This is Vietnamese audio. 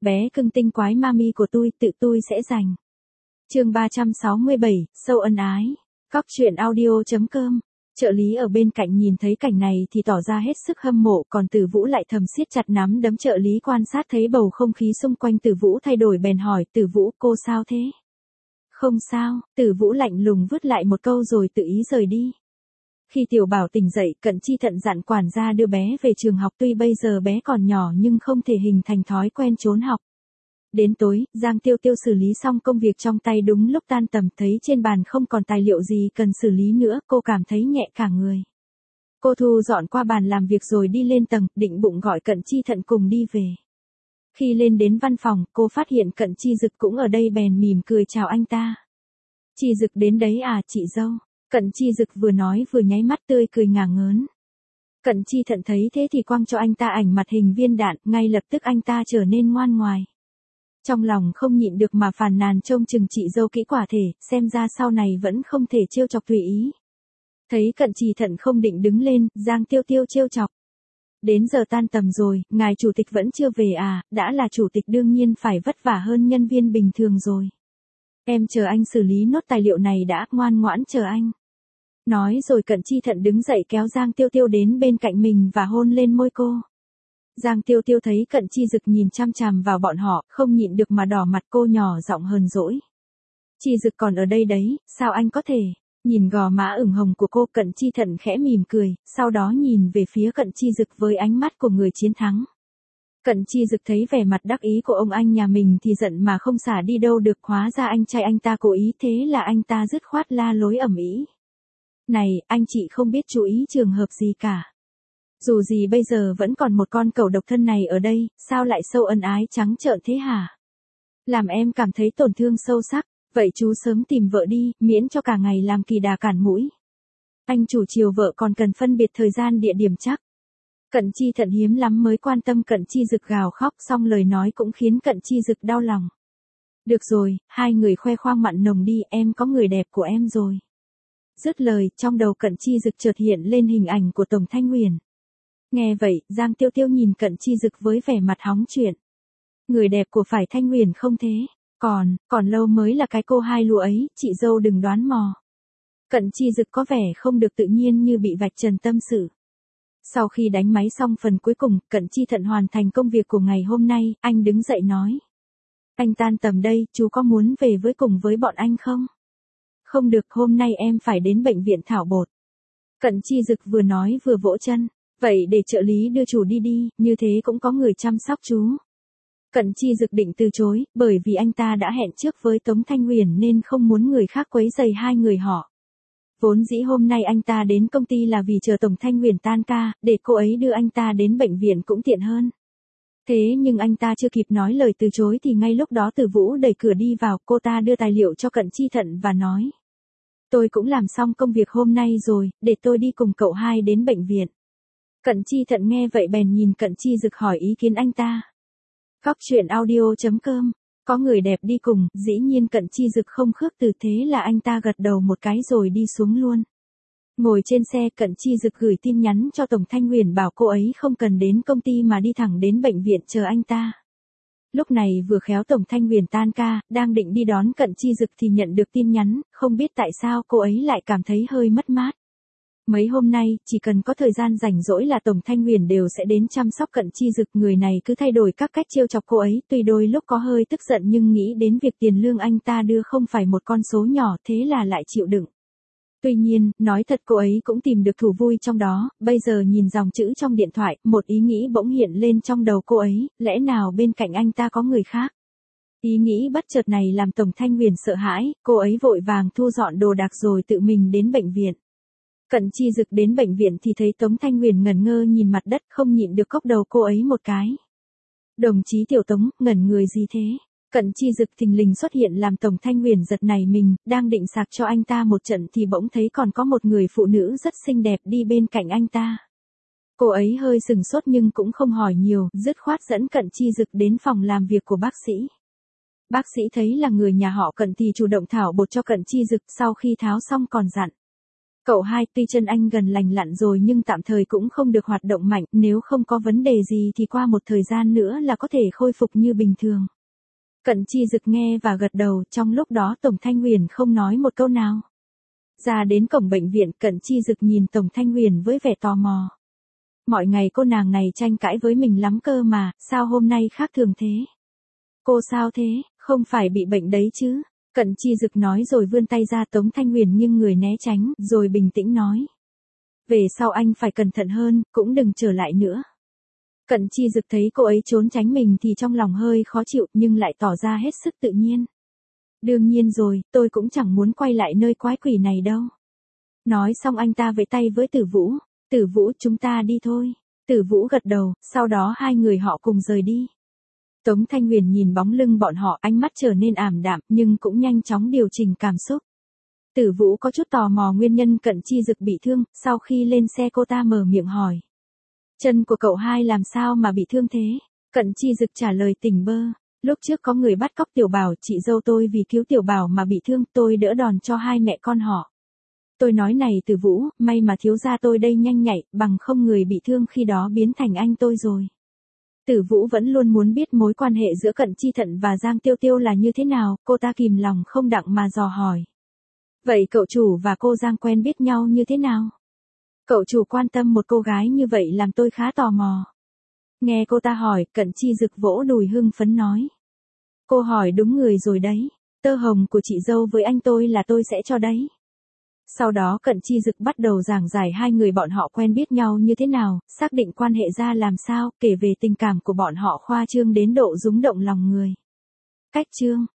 bé cưng tinh quái mami của tự tôi sẽ giành. Chương 367, sâu ân ái. Cóc truyện audio.com. Trợ lý ở bên cạnh nhìn thấy cảnh này thì tỏ ra hết sức hâm mộ, còn Tử Vũ lại thầm siết chặt nắm đấm. Trợ lý quan sát thấy bầu không khí xung quanh Tử Vũ thay đổi bèn hỏi, Tử Vũ, cô sao thế? Không sao, Tử Vũ lạnh lùng vứt lại một câu rồi tự ý rời đi. Khi Tiểu Bảo tỉnh dậy, Cận Chi Thận dặn quản gia đưa bé về trường học, tuy bây giờ bé còn nhỏ nhưng không thể hình thành thói quen trốn học. Đến tối, Giang Tiêu Tiêu xử lý xong công việc trong tay đúng lúc tan tầm, thấy trên bàn không còn tài liệu gì cần xử lý nữa, cô cảm thấy nhẹ cả người. Cô thu dọn qua bàn làm việc rồi đi lên tầng, định bụng gọi Cận Chi Thận cùng đi về. Khi lên đến văn phòng, cô phát hiện Cận Chi Dực cũng ở đây bèn mỉm cười chào anh ta. Chi Dực đến đấy à chị dâu? Cận Chi Dực vừa nói vừa nháy mắt tươi cười ngả ngớn. Cận Chi Thận thấy thế thì quăng cho anh ta ảnh mặt hình viên đạn, ngay lập tức anh ta trở nên ngoan ngoài. Trong lòng không nhịn được mà phàn nàn trông chừng chị dâu kỹ quả thể, xem ra sau này vẫn không thể trêu chọc tùy ý. Thấy Cận Chi Thận không định đứng lên, Giang Tiêu Tiêu trêu chọc. Đến giờ tan tầm rồi, ngài chủ tịch vẫn chưa về à? Đã là chủ tịch đương nhiên phải vất vả hơn nhân viên bình thường rồi. Em chờ anh xử lý nốt tài liệu này đã, ngoan ngoãn chờ anh. Nói rồi Cận Chi Thận đứng dậy kéo Giang Tiêu Tiêu đến bên cạnh mình và hôn lên môi cô. Giang Tiêu Tiêu thấy Cận Chi Dực nhìn chăm chằm vào bọn họ, không nhịn được mà đỏ mặt, cô nhỏ giọng hờn dỗi. Chi Dực còn ở đây đấy, sao anh có thể? Nhìn gò má ửng hồng của cô, Cận Chi Thận khẽ mỉm cười, sau đó nhìn về phía Cận Chi Dực với ánh mắt của người chiến thắng. Cận Chi Dực thấy vẻ mặt đắc ý của ông anh nhà mình thì giận mà không xả đi đâu được, hóa ra anh trai anh ta cố ý, thế là anh ta dứt khoát la lối ầm ĩ. Này, anh chị không biết chú ý trường hợp gì cả. Dù gì bây giờ vẫn còn một con cẩu độc thân này ở đây, sao lại sâu ân ái trắng trợn thế hả? Làm em cảm thấy tổn thương sâu sắc, vậy chú sớm tìm vợ đi, miễn cho cả ngày làm kỳ đà cản mũi. Anh chủ chiều vợ còn cần phân biệt thời gian địa điểm chắc. Cận Chi Thận hiếm lắm mới quan tâm Cận Chi Dực gào khóc, xong lời nói cũng khiến Cận Chi Dực đau lòng. Được rồi, hai người khoe khoang mặn nồng đi, em có người đẹp của em rồi. Dứt lời, trong đầu Cận Chi Dực chợt hiện lên hình ảnh của Tổng Thanh Huyền. Nghe vậy, Giang Tiêu Tiêu nhìn Cận Chi Dực với vẻ mặt hóng chuyện. Người đẹp của phải Thanh Huyền không thế? Còn lâu mới là cái cô hai lúa ấy, chị dâu đừng đoán mò. Cận Chi Dực có vẻ không được tự nhiên như bị vạch trần tâm sự. Sau khi đánh máy xong phần cuối cùng, Cận Chi Thận hoàn thành công việc của ngày hôm nay, anh đứng dậy nói. Anh tan tầm đây, chú có muốn về cùng với bọn anh không? Không được, hôm nay em phải đến bệnh viện thảo bột. Cận Chi Dực vừa nói vừa vỗ chân. Vậy để trợ lý đưa chủ đi, như thế cũng có người chăm sóc chú. Cận Chi Dực định từ chối, bởi vì anh ta đã hẹn trước với Tống Thanh Huyền nên không muốn người khác quấy rầy hai người họ. Vốn dĩ hôm nay anh ta đến công ty là vì chờ Tổng Thanh Huyền tan ca, để cô ấy đưa anh ta đến bệnh viện cũng tiện hơn. Thế nhưng anh ta chưa kịp nói lời từ chối thì ngay lúc đó Tử Vũ đẩy cửa đi vào, cô ta đưa tài liệu cho Cận Chi Thận và nói. Tôi cũng làm xong công việc hôm nay rồi, để tôi đi cùng cậu hai đến bệnh viện. Cận Chi Thận nghe vậy bèn nhìn Cận Chi Dực hỏi ý kiến anh ta. Cóc truyện audio.com. Có người đẹp đi cùng, dĩ nhiên Cận Chi Dực không khước từ, thế là anh ta gật đầu một cái rồi đi xuống luôn. Ngồi trên xe, Cận Chi Dực gửi tin nhắn cho Tổng Thanh Huyền bảo cô ấy không cần đến công ty mà đi thẳng đến bệnh viện chờ anh ta. Lúc này vừa khéo Tổng Thanh Huyền tan ca, đang định đi đón Cận Chi Dực thì nhận được tin nhắn, không biết tại sao cô ấy lại cảm thấy hơi mất mát. Mấy hôm nay, chỉ cần có thời gian rảnh rỗi là Tổng Thanh Huyền đều sẽ đến chăm sóc Cận Chi Dực, người này cứ thay đổi các cách trêu chọc cô ấy, tuy đôi lúc có hơi tức giận nhưng nghĩ đến việc tiền lương anh ta đưa không phải một con số nhỏ, thế là lại chịu đựng. Tuy nhiên, nói thật cô ấy cũng tìm được thú vui trong đó, bây giờ nhìn dòng chữ trong điện thoại, một ý nghĩ bỗng hiện lên trong đầu cô ấy, lẽ nào bên cạnh anh ta có người khác? Ý nghĩ bất chợt này làm Tổng Thanh Huyền sợ hãi, cô ấy vội vàng thu dọn đồ đạc rồi tự mình đến bệnh viện. Cận Chi Dực đến bệnh viện thì thấy Tống Thanh Huyền ngẩn ngơ nhìn mặt đất, không nhịn được cốc đầu cô ấy một cái. Đồng chí Tiểu Tống, ngẩn người gì thế? Cận Chi Dực thình lình xuất hiện làm Tổng Thanh Huyền giật nảy mình, đang định sạc cho anh ta một trận thì bỗng thấy còn có một người phụ nữ rất xinh đẹp đi bên cạnh anh ta. Cô ấy hơi sừng sốt nhưng cũng không hỏi nhiều, dứt khoát dẫn Cận Chi Dực đến phòng làm việc của bác sĩ. Bác sĩ thấy là người nhà họ Cận thì chủ động thảo bột cho Cận Chi Dực, sau khi tháo xong còn dặn. Cậu hai tuy chân anh gần lành lặn rồi nhưng tạm thời cũng không được hoạt động mạnh, nếu không có vấn đề gì thì qua một thời gian nữa là có thể khôi phục như bình thường. Cận Chi Dực nghe và gật đầu, trong lúc đó Tổng Thanh Huyền không nói một câu nào. Ra đến cổng bệnh viện, Cận Chi Dực nhìn Tổng Thanh Huyền với vẻ tò mò. Mọi ngày cô nàng này tranh cãi với mình lắm cơ mà, sao hôm nay khác thường thế? Cô sao thế, không phải bị bệnh đấy chứ? Cận Chi Dực nói rồi vươn tay ra. Tống Thanh Huyền nghiêng người né tránh, rồi bình tĩnh nói. Về sau anh phải cẩn thận hơn, cũng đừng trở lại nữa. Cận Chi Dực thấy cô ấy trốn tránh mình thì trong lòng hơi khó chịu nhưng lại tỏ ra hết sức tự nhiên. Đương nhiên rồi, tôi cũng chẳng muốn quay lại nơi quái quỷ này đâu. Nói xong anh ta vẫy tay với Tử Vũ. Tử Vũ, chúng ta đi thôi. Tử Vũ gật đầu, sau đó hai người họ cùng rời đi. Tống Thanh Huyền nhìn bóng lưng bọn họ, ánh mắt trở nên ảm đạm nhưng cũng nhanh chóng điều chỉnh cảm xúc. Tử Vũ có chút tò mò nguyên nhân Cận Chi Dực bị thương, sau khi lên xe cô ta mở miệng hỏi. Chân của cậu hai làm sao mà bị thương thế? Cận Chi Dực trả lời tỉnh bơ. Lúc trước có người bắt cóc Tiểu Bảo, chị dâu tôi vì cứu Tiểu Bảo mà bị thương, tôi đỡ đòn cho hai mẹ con họ. Tôi nói này Tử Vũ, may mà thiếu gia tôi đây nhanh nhạy, bằng không người bị thương khi đó biến thành anh tôi rồi. Tử Vũ vẫn luôn muốn biết mối quan hệ giữa Cận Chi Thận và Giang Tiêu Tiêu là như thế nào, cô ta kìm lòng không đặng mà dò hỏi. Vậy cậu chủ và cô Giang quen biết nhau như thế nào? Cậu chủ quan tâm một cô gái như vậy làm tôi khá tò mò. Nghe cô ta hỏi, Cận Chi Dực vỗ đùi hưng phấn nói. Cô hỏi đúng người rồi đấy, tơ hồng của chị dâu với anh tôi là tôi sẽ cho đấy. Sau đó Cận Chi Dực bắt đầu giảng giải hai người bọn họ quen biết nhau như thế nào, xác định quan hệ ra làm sao, kể về tình cảm của bọn họ khoa trương đến độ rúng động lòng người. Cách chương